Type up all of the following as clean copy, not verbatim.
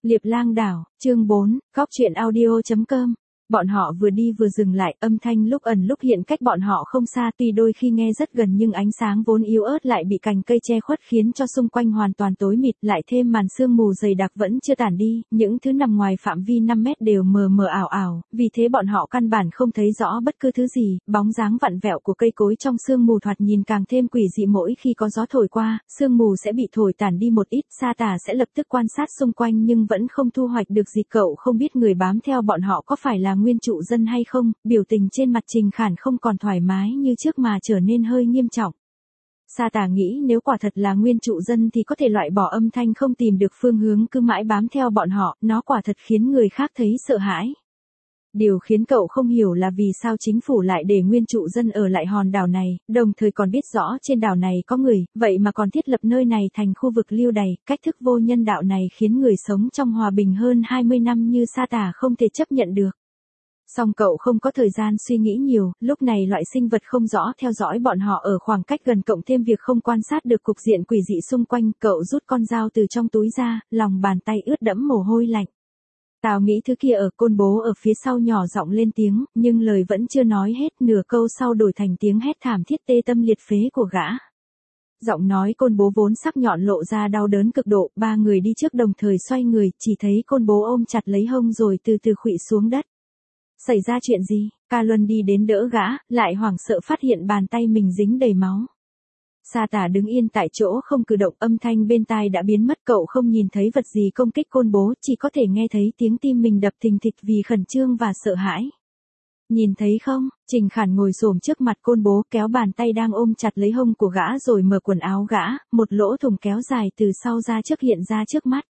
Liệp Lang Đảo, chương 4, Góc Chuyện Audio.com. Bọn họ vừa đi vừa dừng lại, âm thanh lúc ẩn lúc hiện cách bọn họ không xa, tuy đôi khi nghe rất gần nhưng ánh sáng vốn yếu ớt lại bị cành cây che khuất khiến cho xung quanh hoàn toàn tối mịt, lại thêm màn sương mù dày đặc vẫn chưa tản đi, những thứ nằm ngoài phạm vi 5 mét đều mờ mờ ảo ảo, vì thế bọn họ căn bản không thấy rõ bất cứ thứ gì, bóng dáng vặn vẹo của cây cối trong sương mù thoạt nhìn càng thêm quỷ dị, mỗi khi có gió thổi qua, sương mù sẽ bị thổi tản đi một ít, Sa Tà sẽ lập tức quan sát xung quanh nhưng vẫn không thu hoạch được gì. Cậu không biết người bám theo bọn họ có phải là nguyên trụ dân hay không, biểu tình trên mặt Trình Khản không còn thoải mái như trước mà trở nên hơi nghiêm trọng. Sa Tà nghĩ nếu quả thật là nguyên trụ dân thì có thể loại bỏ âm thanh không tìm được phương hướng cứ mãi bám theo bọn họ, nó quả thật khiến người khác thấy sợ hãi. Điều khiến cậu không hiểu là vì sao chính phủ lại để nguyên trụ dân ở lại hòn đảo này, đồng thời còn biết rõ trên đảo này có người, vậy mà còn thiết lập nơi này thành khu vực lưu đày, cách thức vô nhân đạo này khiến người sống trong hòa bình hơn 20 năm như Sa Tà không thể chấp nhận được. Song cậu không có thời gian suy nghĩ nhiều, lúc này loại sinh vật không rõ theo dõi bọn họ ở khoảng cách gần, cộng thêm việc không quan sát được cục diện quỷ dị xung quanh, cậu rút con dao từ trong túi ra, lòng bàn tay ướt đẫm mồ hôi lạnh. Tao nghĩ thứ kia ở, Côn Bố ở phía sau nhỏ giọng lên tiếng, nhưng lời vẫn chưa nói hết, nửa câu sau đổi thành tiếng hét thảm thiết tê tâm liệt phế của gã. Giọng nói Côn Bố vốn sắc nhọn lộ ra đau đớn cực độ, ba người đi trước đồng thời xoay người, chỉ thấy Côn Bố ôm chặt lấy hông rồi từ từ khuỵu xuống đất. Xảy ra chuyện gì? Ca Luân đi đến đỡ gã, lại hoảng sợ phát hiện bàn tay mình dính đầy máu. Sa Tà đứng yên tại chỗ không cử động, âm thanh bên tai đã biến mất, cậu không nhìn thấy vật gì công kích Côn Bố, chỉ có thể nghe thấy tiếng tim mình đập thình thịch vì khẩn trương và sợ hãi. Nhìn thấy không? Trình Khản ngồi xổm trước mặt Côn Bố, kéo bàn tay đang ôm chặt lấy hông của gã rồi mở quần áo gã, một lỗ thủng kéo dài từ sau ra trước hiện ra trước mắt.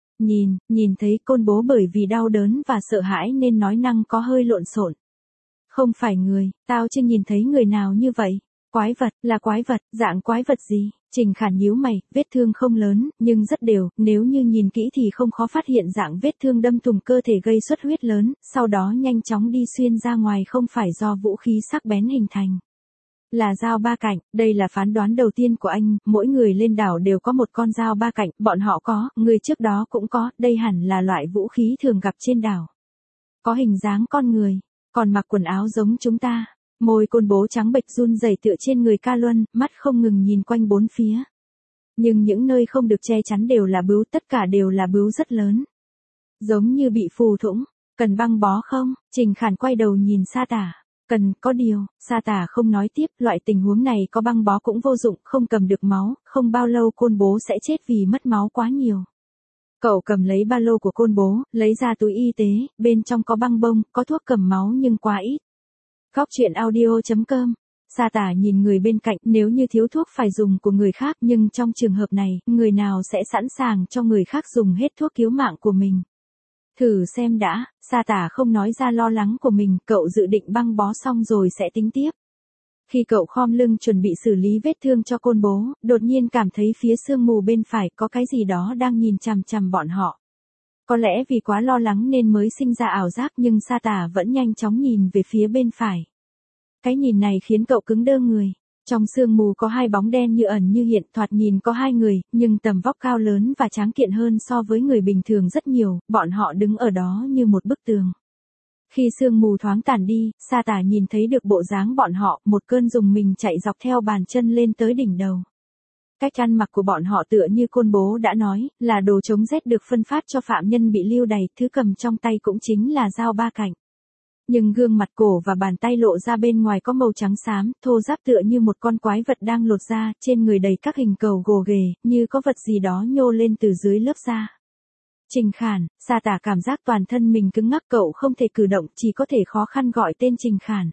Nhìn thấy. Côn Bố bởi vì đau đớn và sợ hãi nên nói năng có hơi lộn xộn. Không phải người, tao chưa nhìn thấy người nào như vậy. Quái vật, là quái vật, dạng quái vật gì? Trình Khản nhíu mày, vết thương không lớn, nhưng rất đều, nếu như nhìn kỹ thì không khó phát hiện dạng vết thương đâm thủng cơ thể gây xuất huyết lớn, sau đó nhanh chóng đi xuyên ra ngoài, không phải do vũ khí sắc bén hình thành. Là dao ba cạnh, đây là phán đoán đầu tiên của anh, mỗi người lên đảo đều có một con dao ba cạnh, bọn họ có, người trước đó cũng có, đây hẳn là loại vũ khí thường gặp trên đảo. Có hình dáng con người, còn mặc quần áo giống chúng ta. Môi Côn Bố trắng bệch run rẩy tựa trên người Ca Luân, mắt không ngừng nhìn quanh bốn phía. Nhưng những nơi không được che chắn đều là bướu, tất cả đều là bướu rất lớn. Giống như bị phù thủng, cần băng bó không? Trình Khản quay đầu nhìn Sa Tà. Cần, có điều, Sa Tà không nói tiếp, loại tình huống này có băng bó cũng vô dụng, không cầm được máu, không bao lâu Côn Bố sẽ chết vì mất máu quá nhiều. Cậu cầm lấy ba lô của Côn Bố, lấy ra túi y tế, bên trong có băng bông, có thuốc cầm máu nhưng quá ít. Góc Chuyện Audio.com. Sa Tà nhìn người bên cạnh, nếu như thiếu thuốc phải dùng của người khác, nhưng trong trường hợp này, người nào sẽ sẵn sàng cho người khác dùng hết thuốc cứu mạng của mình? Thử xem đã. Sa Tà không nói ra lo lắng của mình, cậu dự định băng bó xong rồi sẽ tính tiếp. Khi cậu khom lưng chuẩn bị xử lý vết thương cho Côn Bố, đột nhiên cảm thấy phía sương mù bên phải có cái gì đó đang nhìn chằm chằm bọn họ. Có lẽ vì quá lo lắng nên mới sinh ra ảo giác, nhưng Sa Tà vẫn nhanh chóng nhìn về phía bên phải. Cái nhìn này khiến cậu cứng đơ người. Trong sương mù có hai bóng đen như ẩn như hiện, thoạt nhìn có hai người, nhưng tầm vóc cao lớn và tráng kiện hơn so với người bình thường rất nhiều, bọn họ đứng ở đó như một bức tường. Khi sương mù thoáng tản đi, Sa Tà nhìn thấy được bộ dáng bọn họ, một cơn rùng mình chạy dọc theo bàn chân lên tới đỉnh đầu. Cách ăn mặc của bọn họ tựa như Côn Bố đã nói, là đồ chống rét được phân phát cho phạm nhân bị lưu đày, thứ cầm trong tay cũng chính là dao ba cạnh. Nhưng gương mặt, cổ và bàn tay lộ ra bên ngoài có màu trắng xám, thô ráp tựa như một con quái vật đang lột da, trên người đầy các hình cầu gồ ghề, như có vật gì đó nhô lên từ dưới lớp da. Trình Khản, Sa Tà cảm giác toàn thân mình cứng ngắc, cậu không thể cử động, chỉ có thể khó khăn gọi tên Trình Khản.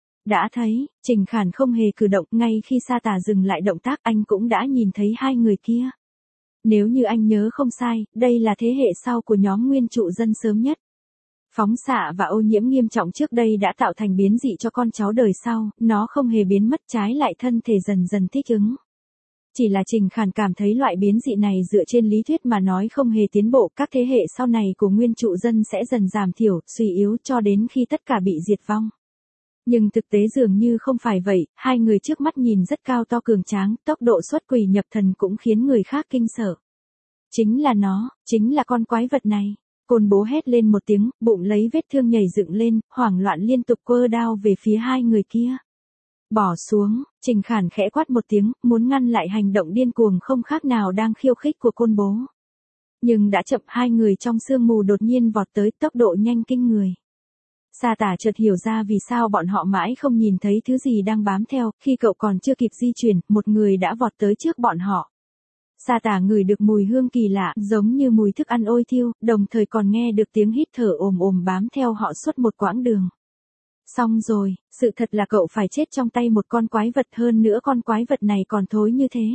Đã thấy, Trình Khản không hề cử động, ngay khi Sa Tà dừng lại động tác anh cũng đã nhìn thấy hai người kia. Nếu như anh nhớ không sai, đây là thế hệ sau của nhóm nguyên trụ dân sớm nhất. Phóng xạ và ô nhiễm nghiêm trọng trước đây đã tạo thành biến dị cho con cháu đời sau, nó không hề biến mất, trái lại thân thể dần dần thích ứng. Chỉ là Trình Khản cảm thấy loại biến dị này dựa trên lý thuyết mà nói không hề tiến bộ, các thế hệ sau này của nguyên trụ dân sẽ dần giảm thiểu, suy yếu cho đến khi tất cả bị diệt vong. Nhưng thực tế dường như không phải vậy, hai người trước mắt nhìn rất cao to cường tráng, tốc độ xuất quỷ nhập thần cũng khiến người khác kinh sợ. Chính là nó, chính là con quái vật này. Côn bố hét lên một tiếng, bụng lấy vết thương nhảy dựng lên, hoảng loạn liên tục quơ đao về phía hai người kia. Bỏ xuống, Trình Khản khẽ quát một tiếng, muốn ngăn lại hành động điên cuồng không khác nào đang khiêu khích của côn bố. Nhưng đã chậm, hai người trong sương mù đột nhiên vọt tới, tốc độ nhanh kinh người. Sa Tả chợt hiểu ra vì sao bọn họ mãi không nhìn thấy thứ gì đang bám theo, khi cậu còn chưa kịp di chuyển, một người đã vọt tới trước bọn họ. Sa Tả ngửi được mùi hương kỳ lạ, giống như mùi thức ăn ôi thiêu, đồng thời còn nghe được tiếng hít thở ồm ồm bám theo họ suốt một quãng đường. Xong rồi, sự thật là cậu phải chết trong tay một con quái vật, hơn nữa con quái vật này còn thối như thế.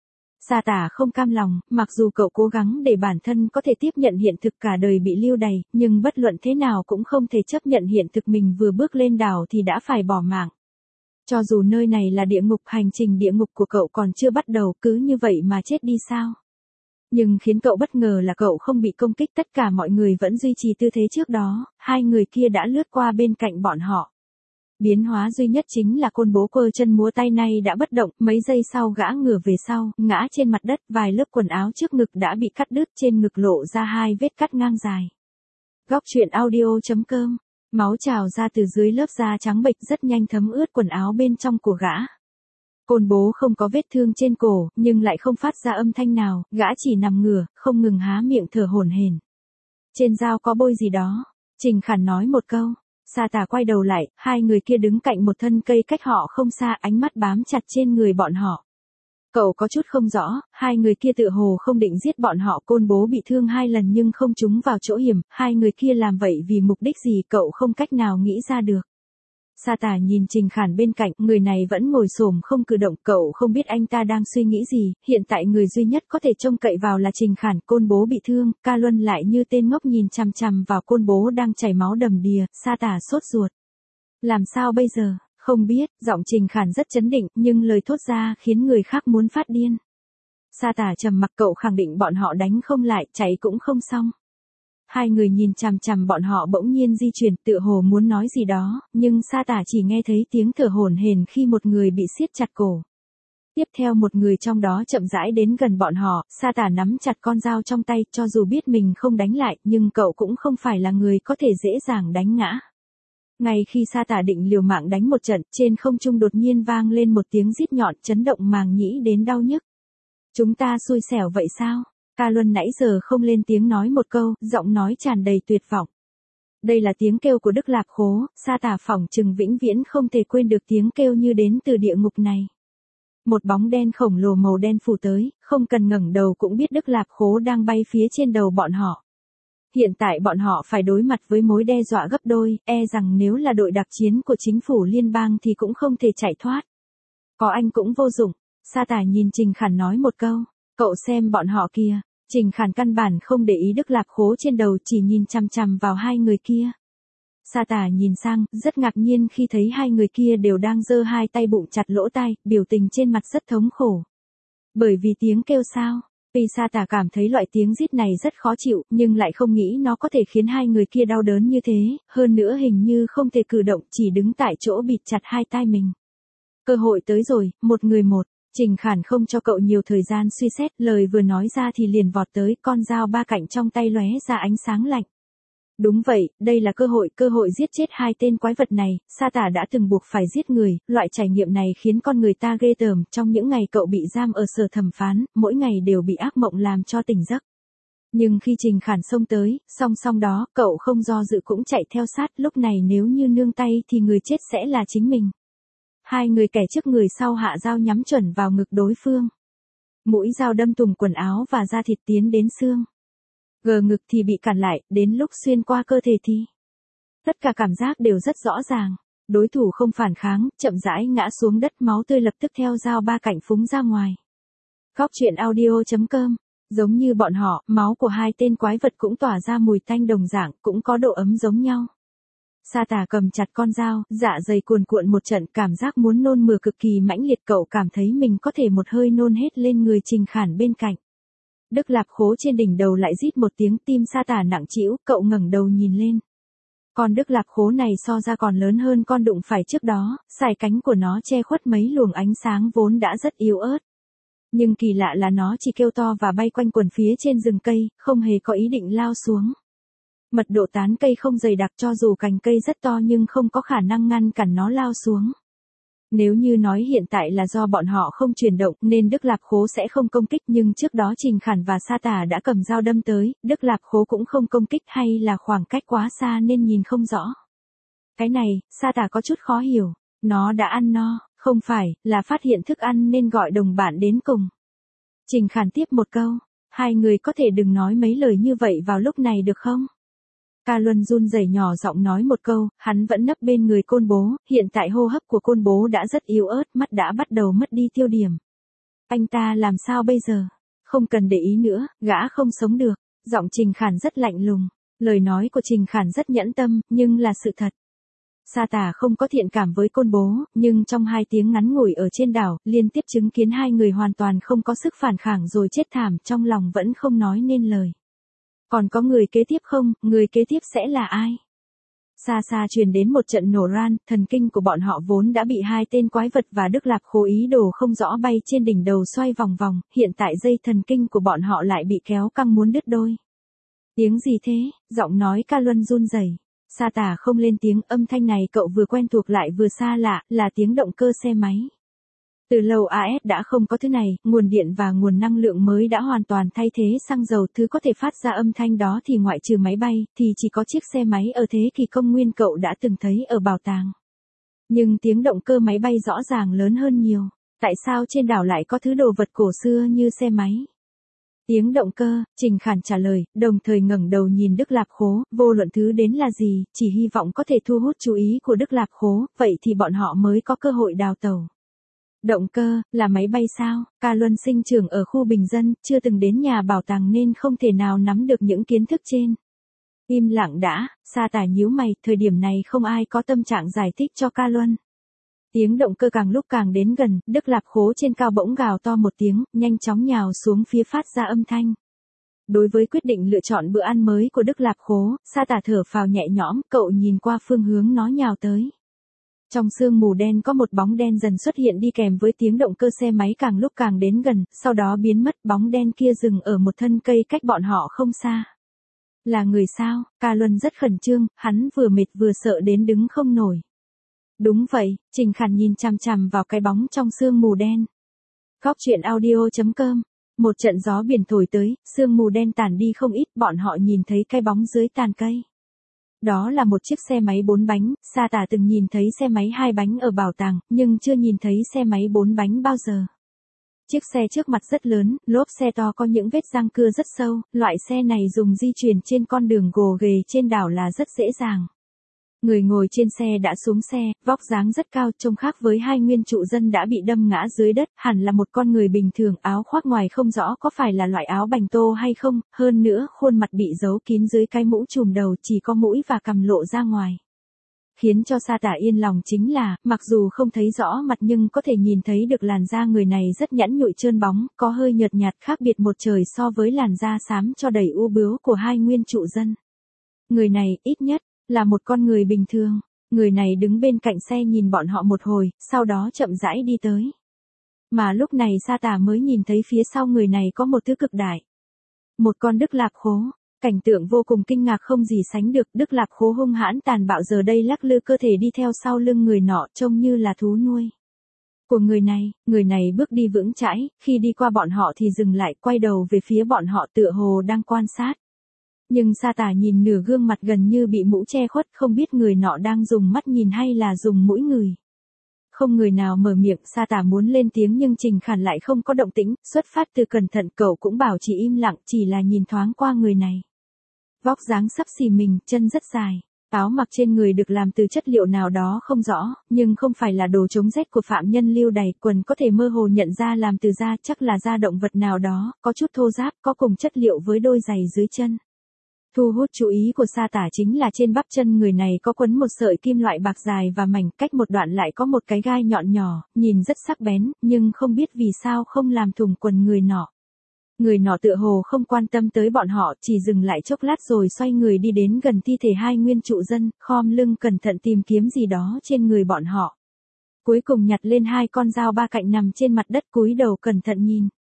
Sa Tả không cam lòng, mặc dù cậu cố gắng để bản thân có thể tiếp nhận hiện thực cả đời bị lưu đày, nhưng bất luận thế nào cũng không thể chấp nhận hiện thực mình vừa bước lên đảo thì đã phải bỏ mạng. Cho dù nơi này là địa ngục, hành trình địa ngục của cậu còn chưa bắt đầu, cứ như vậy mà chết đi sao? Nhưng khiến cậu bất ngờ là cậu không bị công kích, tất cả mọi người vẫn duy trì tư thế trước đó, hai người kia đã lướt qua bên cạnh bọn họ. Biến hóa duy nhất chính là côn bố cơ chân múa tay nay đã bất động, mấy giây sau gã ngửa về sau, ngã trên mặt đất, vài lớp quần áo trước ngực đã bị cắt đứt, trên ngực lộ ra hai vết cắt ngang dài. Góc truyện audio.com. Máu trào ra từ dưới lớp da trắng bệch, rất nhanh thấm ướt quần áo bên trong của gã. Côn bố không có vết thương trên cổ, nhưng lại không phát ra âm thanh nào, gã chỉ nằm ngửa, không ngừng há miệng thở hổn hển. Trên dao có bôi gì đó, Trình Khản nói một câu. Sa Tả quay đầu lại, hai người kia đứng cạnh một thân cây cách họ không xa, ánh mắt bám chặt trên người bọn họ. Cậu có chút không rõ, hai người kia tựa hồ không định giết bọn họ, côn bố bị thương 2 lần nhưng không trúng vào chỗ hiểm, hai người kia làm vậy vì mục đích gì cậu không cách nào nghĩ ra được. Sa Tả nhìn Trình Khản bên cạnh, người này vẫn ngồi xổm không cử động, cậu không biết anh ta đang suy nghĩ gì, hiện tại người duy nhất có thể trông cậy vào là Trình Khản, côn bố bị thương, Ca Luân lại như tên ngốc nhìn chằm chằm vào côn bố đang chảy máu đầm đìa, Sa Tả sốt ruột. Làm sao bây giờ, không biết, giọng Trình Khản rất trấn định, nhưng lời thốt ra khiến người khác muốn phát điên. Sa Tả trầm mặc, cậu khẳng định bọn họ đánh không lại, chạy cũng không xong. Hai người nhìn chằm chằm bọn họ bỗng nhiên di chuyển, tựa hồ muốn nói gì đó, nhưng Sa Tả chỉ nghe thấy tiếng thở hổn hển khi một người bị siết chặt cổ. Tiếp theo một người trong đó chậm rãi đến gần bọn họ, Sa Tả nắm chặt con dao trong tay, cho dù biết mình không đánh lại, nhưng cậu cũng không phải là người có thể dễ dàng đánh ngã. Ngay khi Sa Tả định liều mạng đánh một trận, trên không trung đột nhiên vang lên một tiếng rít nhọn, chấn động màng nhĩ đến đau nhức. Chúng ta xui xẻo vậy sao? Ca Luân nãy giờ không lên tiếng nói một câu, giọng nói tràn đầy tuyệt vọng. Đây là tiếng kêu của Đức Lạp Khố, Sa Tả phỏng chừng vĩnh viễn không thể quên được tiếng kêu như đến từ địa ngục này. Một bóng đen khổng lồ màu đen phủ tới, không cần ngẩng đầu cũng biết Đức Lạp Khố đang bay phía trên đầu bọn họ. Hiện tại bọn họ phải đối mặt với mối đe dọa gấp đôi, e rằng nếu là đội đặc chiến của chính phủ liên bang thì cũng không thể chạy thoát. Có anh cũng vô dụng, Sa Tả nhìn Trình Khản nói một câu, cậu xem bọn họ kìa. Trình Khản căn bản không để ý Đức Lạp Khố trên đầu, chỉ nhìn chằm chằm vào hai người kia. Sa Tả nhìn sang, rất ngạc nhiên khi thấy hai người kia đều đang giơ hai tay bụng chặt lỗ tai, biểu tình trên mặt rất thống khổ. Bởi vì tiếng kêu sao? Tuy Sa Tả cảm thấy loại tiếng rít này rất khó chịu, nhưng lại không nghĩ nó có thể khiến hai người kia đau đớn như thế, hơn nữa hình như không thể cử động, chỉ đứng tại chỗ bịt chặt hai tai mình. Cơ hội tới rồi, một người một. Trình Khản không cho cậu nhiều thời gian suy xét, lời vừa nói ra thì liền vọt tới, con dao ba cạnh trong tay lóe ra ánh sáng lạnh. Đúng vậy, đây là cơ hội giết chết hai tên quái vật này, Sa Tả đã từng buộc phải giết người, loại trải nghiệm này khiến con người ta ghê tởm, trong những ngày cậu bị giam ở sở thẩm phán, mỗi ngày đều bị ác mộng làm cho tỉnh giấc. Nhưng khi Trình Khản xông tới, song song đó, cậu không do dự cũng chạy theo sát, lúc này nếu như nương tay thì người chết sẽ là chính mình. Hai người kẻ trước người sau hạ dao nhắm chuẩn vào ngực đối phương. Mũi dao đâm thủng quần áo và da thịt tiến đến xương. Ngực thì bị cản lại, đến lúc xuyên qua cơ thể thì. Tất cả cảm giác đều rất rõ ràng. Đối thủ không phản kháng, chậm rãi ngã xuống đất, máu tươi lập tức theo dao ba cạnh phúng ra ngoài. Góc truyện audio.com. Giống như bọn họ, máu của hai tên quái vật cũng tỏa ra mùi tanh đồng dạng, cũng có độ ấm giống nhau. Sa Tả cầm chặt con dao, dạ dày cuồn cuộn một trận, cảm giác muốn nôn mửa cực kỳ mãnh liệt, cậu cảm thấy mình có thể một hơi nôn hết lên người Trình Khản bên cạnh. Đức Lạp Khố trên đỉnh đầu lại rít một tiếng, tim Sa Tả nặng trĩu, cậu ngẩng đầu nhìn lên. Con Đức Lạp Khố này so ra còn lớn hơn con đụng phải trước đó, sải cánh của nó che khuất mấy luồng ánh sáng vốn đã rất yếu ớt. Nhưng kỳ lạ là nó chỉ kêu to và bay quanh quẩn phía trên rừng cây, không hề có ý định lao xuống. Mật độ tán cây không dày đặc, cho dù cành cây rất to nhưng không có khả năng ngăn cản nó lao xuống. Nếu như nói hiện tại là do bọn họ không chuyển động nên Đức Lạp Khố sẽ không công kích, nhưng trước đó Trình Khản và Sa Tả đã cầm dao đâm tới, Đức Lạp Khố cũng không công kích, hay là khoảng cách quá xa nên nhìn không rõ. Cái này, Sa Tả có chút khó hiểu. Nó đã ăn no, không phải, là phát hiện thức ăn nên gọi đồng bạn đến cùng. Trình Khản tiếp một câu, hai người có thể đừng nói mấy lời như vậy vào lúc này được không? Ca Luân run rẩy nhỏ giọng nói một câu, hắn vẫn nấp bên người Côn Bố, hiện tại hô hấp của Côn Bố đã rất yếu ớt, mắt đã bắt đầu mất đi tiêu điểm. Anh ta làm sao bây giờ? Không cần để ý nữa, gã không sống được. Giọng Trình Khản rất lạnh lùng. Lời nói của Trình Khản rất nhẫn tâm, nhưng là sự thật. Sa Tả không có thiện cảm với Côn Bố, nhưng trong 2 tiếng ngắn ngủi ở trên đảo, liên tiếp chứng kiến hai người hoàn toàn không có sức phản kháng rồi chết thảm, trong lòng vẫn không nói nên lời. Còn có người kế tiếp không, người kế tiếp sẽ là ai? Xa xa truyền đến một trận nổ ran, thần kinh của bọn họ vốn đã bị 2 tên quái vật và Đức Lạp Khố ý đồ không rõ bay trên đỉnh đầu xoay vòng vòng, hiện tại dây thần kinh của bọn họ lại bị kéo căng muốn đứt đôi. Tiếng gì thế? Giọng nói Ca Luân run rẩy. Sa Tả không lên tiếng, âm thanh này cậu vừa quen thuộc lại vừa xa lạ, là tiếng động cơ xe máy. Từ lâu AS đã không có thứ này, nguồn điện và nguồn năng lượng mới đã hoàn toàn thay thế xăng dầu, thứ có thể phát ra âm thanh đó thì ngoại trừ máy bay, thì chỉ có chiếc xe máy ở thế kỷ công nguyên cậu đã từng thấy ở bảo tàng. Nhưng tiếng động cơ máy bay rõ ràng lớn hơn nhiều. Tại sao trên đảo lại có thứ đồ vật cổ xưa như xe máy? Tiếng động cơ, Trình Khản trả lời, đồng thời ngẩng đầu nhìn Đức Lạp Khố, vô luận thứ đến là gì, chỉ hy vọng có thể thu hút chú ý của Đức Lạp Khố, vậy thì bọn họ mới có cơ hội đào tẩu. Động cơ, là máy bay sao? Ca Luân sinh trưởng ở khu bình dân, chưa từng đến nhà bảo tàng nên không thể nào nắm được những kiến thức trên. Im lặng đã, Sa Tả nhíu mày, thời điểm này không ai có tâm trạng giải thích cho Ca Luân. Tiếng động cơ càng lúc càng đến gần, Đức Lạp Khố trên cao bỗng gào to một tiếng, nhanh chóng nhào xuống phía phát ra âm thanh. Đối với quyết định lựa chọn bữa ăn mới của Đức Lạp Khố, Sa Tả thở phào nhẹ nhõm, cậu nhìn qua phương hướng nó nhào tới. Trong sương mù đen có một bóng đen dần xuất hiện đi kèm với tiếng động cơ xe máy càng lúc càng đến gần, sau đó biến mất, bóng đen kia dừng ở một thân cây cách bọn họ không xa. Là người sao? Ca Luân rất khẩn trương, hắn vừa mệt vừa sợ đến đứng không nổi. Đúng vậy, Trình Khản nhìn chằm chằm vào cái bóng trong sương mù đen. Góc truyện audio.com. Một trận gió biển thổi tới, sương mù đen tản đi không ít, bọn họ nhìn thấy cái bóng dưới tàn cây. Đó là một chiếc xe máy 4 bánh, Sa Tả từng nhìn thấy xe máy 2 bánh ở bảo tàng, nhưng chưa nhìn thấy xe máy 4 bánh bao giờ. Chiếc xe trước mặt rất lớn, lốp xe to có những vết răng cưa rất sâu, loại xe này dùng di chuyển trên con đường gồ ghề trên đảo là rất dễ dàng. Người ngồi trên xe đã xuống xe, vóc dáng rất cao, trông khác với 2 nguyên trụ dân đã bị đâm ngã dưới đất, hẳn là một con người bình thường, áo khoác ngoài không rõ có phải là loại áo bành tô hay không, hơn nữa khuôn mặt bị giấu kín dưới cái mũ trùm đầu, chỉ có mũi và cằm lộ ra ngoài. Khiến cho Sa Tả yên lòng chính là, mặc dù không thấy rõ mặt nhưng có thể nhìn thấy được làn da người này rất nhẵn nhụi trơn bóng, có hơi nhợt nhạt khác biệt một trời so với làn da xám cho đầy u bướu của 2 nguyên trụ dân. Người này, ít nhất, là một con người bình thường. Người này đứng bên cạnh xe nhìn bọn họ một hồi, sau đó chậm rãi đi tới. Mà lúc này Sa Tả mới nhìn thấy phía sau người này có một thứ cực đại. Một con Đức Lạp Khố. Cảnh tượng vô cùng kinh ngạc không gì sánh được, Đức Lạp Khố hung hãn tàn bạo giờ đây lắc lư cơ thể đi theo sau lưng người nọ, trông như là thú nuôi của người này bước đi vững chãi, khi đi qua bọn họ thì dừng lại, quay đầu về phía bọn họ tựa hồ đang quan sát. Nhưng Sa Tả nhìn nửa gương mặt gần như bị mũ che khuất, không biết người nọ đang dùng mắt nhìn hay là dùng mũi ngửi. Không người nào mở miệng, Sa Tả muốn lên tiếng nhưng Trình Khản lại không có động tĩnh, xuất phát từ cẩn thận cậu cũng bảo chỉ im lặng, chỉ là nhìn thoáng qua người này. Vóc dáng xấp xỉ mình, chân rất dài. Áo mặc trên người được làm từ chất liệu nào đó không rõ, nhưng không phải là đồ chống rét của phạm nhân lưu đày, quần có thể mơ hồ nhận ra làm từ da, chắc là da động vật nào đó, có chút thô ráp, có cùng chất liệu với đôi giày dưới chân. Thu hút chú ý của Sa Tả chính là trên bắp chân người này có quấn một sợi kim loại bạc dài và mảnh, cách một đoạn lại có một cái gai nhọn nhỏ, nhìn rất sắc bén, nhưng không biết vì sao không làm thủng quần người nọ. Người nọ tựa hồ không quan tâm tới bọn họ, chỉ dừng lại chốc lát rồi xoay người đi đến gần thi thể 2 nguyên trụ dân, khom lưng cẩn thận tìm kiếm gì đó trên người bọn họ. Cuối cùng nhặt lên 2 con dao ba cạnh nằm trên mặt đất, cúi đầu cẩn thận nhìn.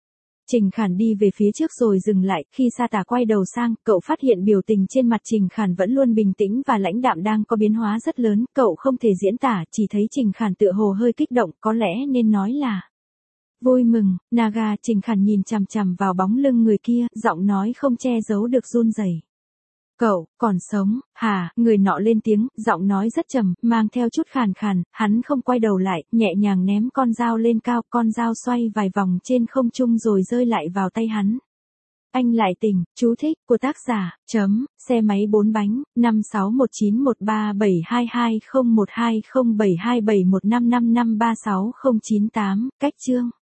Trình Khản đi về phía trước rồi dừng lại, khi Sa Tả quay đầu sang, cậu phát hiện biểu tình trên mặt Trình Khản vẫn luôn bình tĩnh và lãnh đạm đang có biến hóa rất lớn, cậu không thể diễn tả, chỉ thấy Trình Khản tựa hồ hơi kích động, có lẽ nên nói là vui mừng. Naga. Trình Khản nhìn chằm chằm vào bóng lưng người kia, giọng nói không che giấu được run rẩy. Cậu, còn sống, hả? Người nọ lên tiếng, giọng nói rất trầm, mang theo chút khàn khàn, hắn không quay đầu lại, nhẹ nhàng ném con dao lên cao, con dao xoay vài vòng trên không trung rồi rơi lại vào tay hắn. Anh lại tỉnh, chú thích, của tác giả, xe máy 4 bánh, 56191372201207271555536098, cách chương.